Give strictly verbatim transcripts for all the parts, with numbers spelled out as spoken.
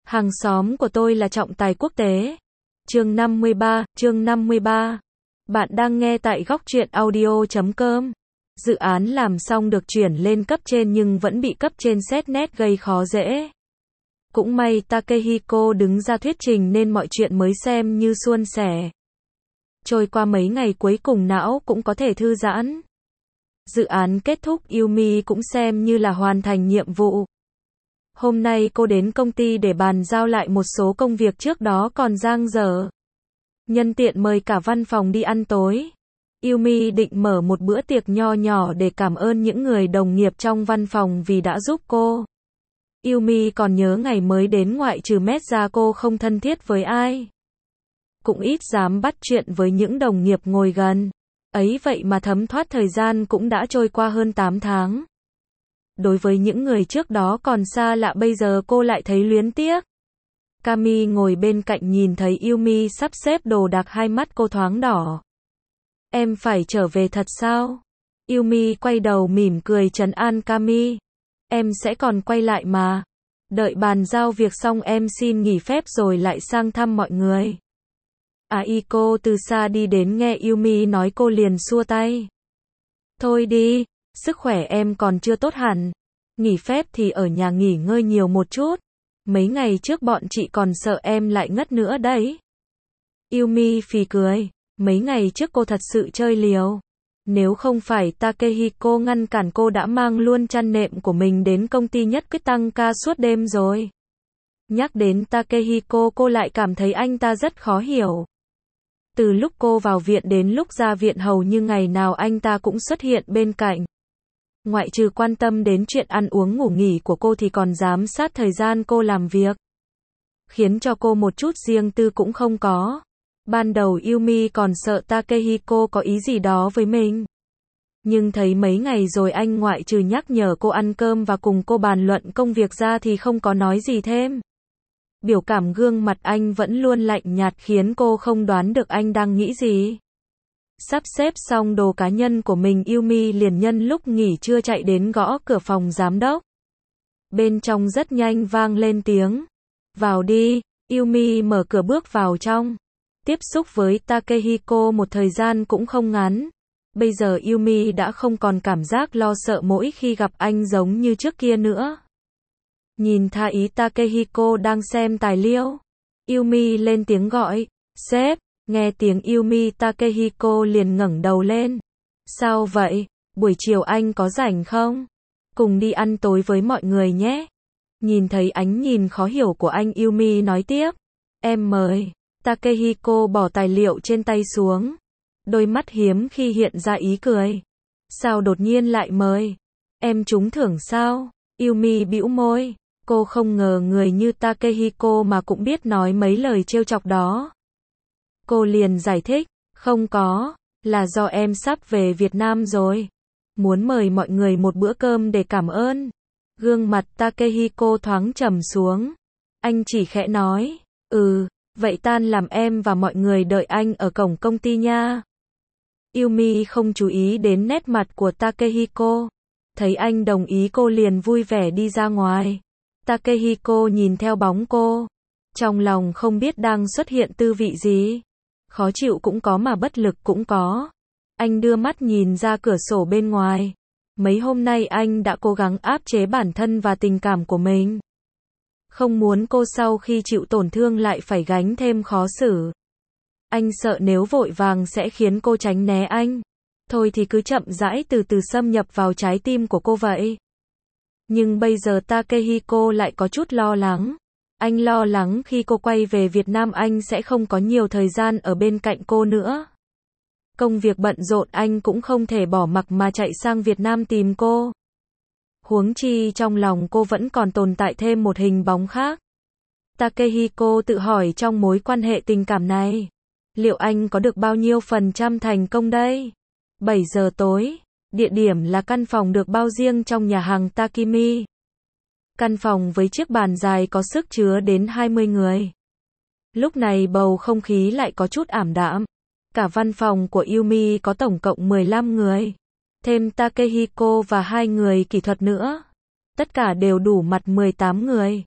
Hàng xóm của tôi là trọng tài quốc tế. Chương năm mươi ba, chương năm mươi ba. Bạn đang nghe tại góc truyện audio chấm com. Dự án làm xong được chuyển lên cấp trên nhưng vẫn bị cấp trên xét nét gây khó dễ. Cũng may Takehiko đứng ra thuyết trình nên mọi chuyện mới xem như suôn sẻ. Trôi qua mấy ngày cuối cùng não cũng có thể thư giãn. Dự án kết thúc, Yumi cũng xem như là hoàn thành nhiệm vụ. Hôm nay cô đến công ty để bàn giao lại một số công việc trước đó còn dang dở. Nhân tiện mời cả văn phòng đi ăn tối. Yumi định mở một bữa tiệc nho nhỏ để cảm ơn những người đồng nghiệp trong văn phòng vì đã giúp cô. Yumi còn nhớ ngày mới đến ngoại trừ Mét ra cô không thân thiết với ai. Cũng ít dám bắt chuyện với những đồng nghiệp ngồi gần. Ấy vậy mà thấm thoát thời gian cũng đã trôi qua hơn tám tháng. Đối với những người trước đó còn xa lạ bây giờ cô lại thấy luyến tiếc. Kami ngồi bên cạnh nhìn thấy Yumi sắp xếp đồ đạc, hai mắt cô thoáng đỏ. Em phải trở về thật sao? Yumi quay đầu mỉm cười trấn an Kami. Em sẽ còn quay lại mà. Đợi bàn giao việc xong em xin nghỉ phép rồi lại sang thăm mọi người. Aiko từ xa đi đến nghe Yumi nói cô liền xua tay. Thôi đi, sức khỏe em còn chưa tốt hẳn. Nghỉ phép thì ở nhà nghỉ ngơi nhiều một chút. Mấy ngày trước bọn chị còn sợ em lại ngất nữa đấy. Yumi phì cười. Mấy ngày trước cô thật sự chơi liều. Nếu không phải Takehiko ngăn cản cô đã mang luôn chăn nệm của mình đến công ty nhất quyết tăng ca suốt đêm rồi. Nhắc đến Takehiko cô lại cảm thấy anh ta rất khó hiểu. Từ lúc cô vào viện đến lúc ra viện hầu như ngày nào anh ta cũng xuất hiện bên cạnh. Ngoại trừ quan tâm đến chuyện ăn uống ngủ nghỉ của cô thì còn giám sát thời gian cô làm việc. Khiến cho cô một chút riêng tư cũng không có. Ban đầu Yumi còn sợ Takehiko có ý gì đó với mình. Nhưng thấy mấy ngày rồi anh ngoại trừ nhắc nhở cô ăn cơm và cùng cô bàn luận công việc ra thì không có nói gì thêm. Biểu cảm gương mặt anh vẫn luôn lạnh nhạt khiến cô không đoán được anh đang nghĩ gì. Sắp xếp xong đồ cá nhân của mình, Yumi liền nhân lúc nghỉ trưa chạy đến gõ cửa phòng giám đốc. Bên trong rất nhanh vang lên tiếng. Vào đi. Yumi mở cửa bước vào trong. Tiếp xúc với Takehiko một thời gian cũng không ngắn. Bây giờ Yumi đã không còn cảm giác lo sợ mỗi khi gặp anh giống như trước kia nữa. Nhìn tha ý Takehiko đang xem tài liệu. Yumi lên tiếng gọi. Sếp. Nghe tiếng Yumi, Takehiko liền ngẩng đầu lên. Sao vậy? Buổi chiều anh có rảnh không? Cùng đi ăn tối với mọi người nhé. Nhìn thấy ánh nhìn khó hiểu của anh, Yumi nói tiếp. Em mời. Takehiko bỏ tài liệu trên tay xuống. Đôi mắt hiếm khi hiện ra ý cười. Sao đột nhiên lại mời? Em trúng thưởng sao? Yumi bĩu môi. Cô không ngờ người như Takehiko mà cũng biết nói mấy lời trêu chọc đó. Cô liền giải thích. Không có. Là do em sắp về Việt Nam rồi. Muốn mời mọi người một bữa cơm để cảm ơn. Gương mặt Takehiko thoáng trầm xuống. Anh chỉ khẽ nói. Ừ. Vậy tan làm em và mọi người đợi anh ở cổng công ty nha. Yumi không chú ý đến nét mặt của Takehiko. Thấy anh đồng ý cô liền vui vẻ đi ra ngoài. Takehiko nhìn theo bóng cô. Trong lòng không biết đang xuất hiện tư vị gì. Khó chịu cũng có mà bất lực cũng có. Anh đưa mắt nhìn ra cửa sổ bên ngoài. Mấy hôm nay anh đã cố gắng áp chế bản thân và tình cảm của mình. Không muốn cô sau khi chịu tổn thương lại phải gánh thêm khó xử. Anh sợ nếu vội vàng sẽ khiến cô tránh né anh. Thôi thì cứ chậm rãi từ từ xâm nhập vào trái tim của cô vậy. Nhưng bây giờ Takehiko lại có chút lo lắng. Anh lo lắng khi cô quay về Việt Nam anh sẽ không có nhiều thời gian ở bên cạnh cô nữa. Công việc bận rộn anh cũng không thể bỏ mặc mà chạy sang Việt Nam tìm cô. Huống chi trong lòng cô vẫn còn tồn tại thêm một hình bóng khác. Takehiko tự hỏi trong mối quan hệ tình cảm này. Liệu anh có được bao nhiêu phần trăm thành công đây? bảy giờ tối. Địa điểm là căn phòng được bao riêng trong nhà hàng Takimi. Căn phòng với chiếc bàn dài có sức chứa đến hai mươi người. Lúc này bầu không khí lại có chút ảm đạm. Cả văn phòng của Yumi có tổng cộng mười lăm người. Thêm Takehiko và hai người kỹ thuật nữa. Tất cả đều đủ mặt mười tám người.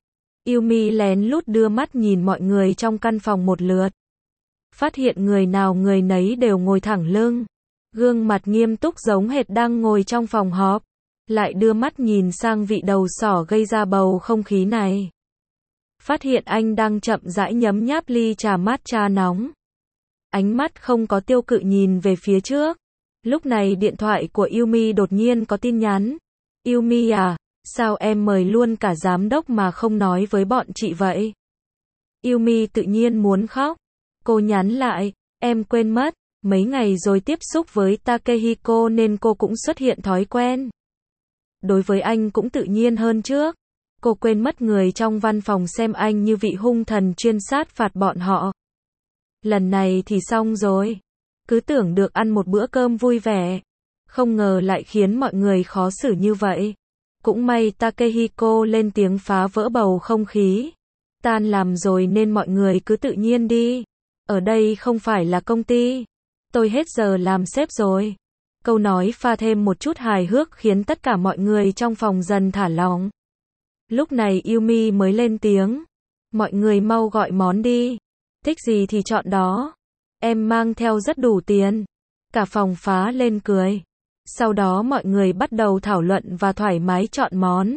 Yumi lén lút đưa mắt nhìn mọi người trong căn phòng một lượt. Phát hiện người nào người nấy đều ngồi thẳng lưng. Gương mặt nghiêm túc giống hệt đang ngồi trong phòng họp. Lại đưa mắt nhìn sang vị đầu sỏ gây ra bầu không khí này. Phát hiện anh đang chậm rãi nhấm nháp ly trà matcha nóng. Ánh mắt không có tiêu cự nhìn về phía trước. Lúc này điện thoại của Yumi đột nhiên có tin nhắn. Yumi à, sao em mời luôn cả giám đốc mà không nói với bọn chị vậy? Yumi tự nhiên muốn khóc. Cô nhắn lại, em quên mất, mấy ngày rồi tiếp xúc với Takehiko nên cô cũng xuất hiện thói quen. Đối với anh cũng tự nhiên hơn trước. Cô quên mất người trong văn phòng xem anh như vị hung thần chuyên sát phạt bọn họ. Lần này thì xong rồi. Cứ tưởng được ăn một bữa cơm vui vẻ. Không ngờ lại khiến mọi người khó xử như vậy. Cũng may Takehiko lên tiếng phá vỡ bầu không khí. Tan làm rồi nên mọi người cứ tự nhiên đi. Ở đây không phải là công ty. Tôi hết giờ làm sếp rồi. Câu nói pha thêm một chút hài hước khiến tất cả mọi người trong phòng dần thả lỏng. Lúc này Yumi mới lên tiếng. Mọi người mau gọi món đi. Thích gì thì chọn đó. Em mang theo rất đủ tiền. Cả phòng phá lên cười. Sau đó mọi người bắt đầu thảo luận và thoải mái chọn món.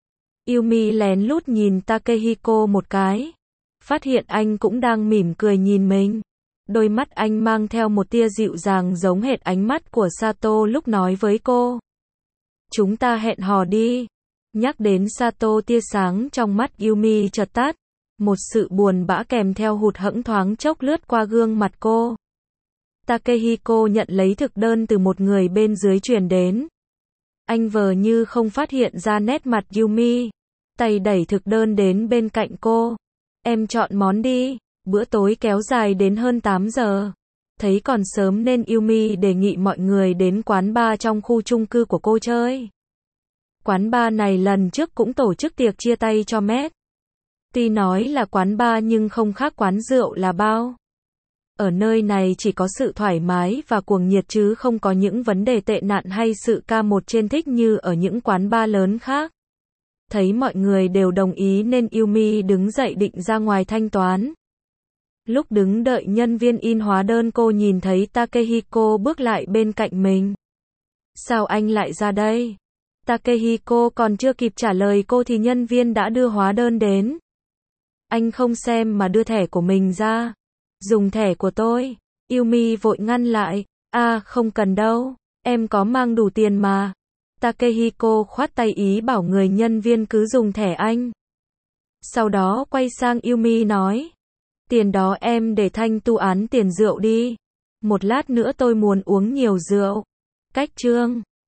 Yumi lén lút nhìn Takehiko một cái. Phát hiện anh cũng đang mỉm cười nhìn mình. Đôi mắt anh mang theo một tia dịu dàng giống hệt ánh mắt của Sato lúc nói với cô. Chúng ta hẹn hò đi. Nhắc đến Sato, tia sáng trong mắt Yumi chợt tắt. Một sự buồn bã kèm theo hụt hẫng thoáng chốc lướt qua gương mặt cô. Takehiko nhận lấy thực đơn từ một người bên dưới truyền đến. Anh vờ như không phát hiện ra nét mặt Yumi. Tay đẩy thực đơn đến bên cạnh cô. Em chọn món đi. Bữa tối kéo dài đến hơn tám giờ. Thấy còn sớm nên Yumi đề nghị mọi người đến quán bar trong khu chung cư của cô chơi. Quán bar này lần trước cũng tổ chức tiệc chia tay cho Matt. Tuy nói là quán bar nhưng không khác quán rượu là bao. Ở nơi này chỉ có sự thoải mái và cuồng nhiệt chứ không có những vấn đề tệ nạn hay sự ca một trên thích như ở những quán bar lớn khác. Thấy mọi người đều đồng ý nên Yumi đứng dậy định ra ngoài thanh toán. Lúc đứng đợi nhân viên in hóa đơn cô nhìn thấy Takehiko bước lại bên cạnh mình. Sao anh lại ra đây? Takehiko còn chưa kịp trả lời cô thì nhân viên đã đưa hóa đơn đến. Anh không xem mà đưa thẻ của mình ra. Dùng thẻ của tôi. Yumi vội ngăn lại. À không cần đâu. Em có mang đủ tiền mà. Takehiko khoát tay ý bảo người nhân viên cứ dùng thẻ anh. Sau đó quay sang Yumi nói. Tiền đó em để thanh tu án tiền rượu đi. Một lát nữa tôi muốn uống nhiều rượu. Cách chương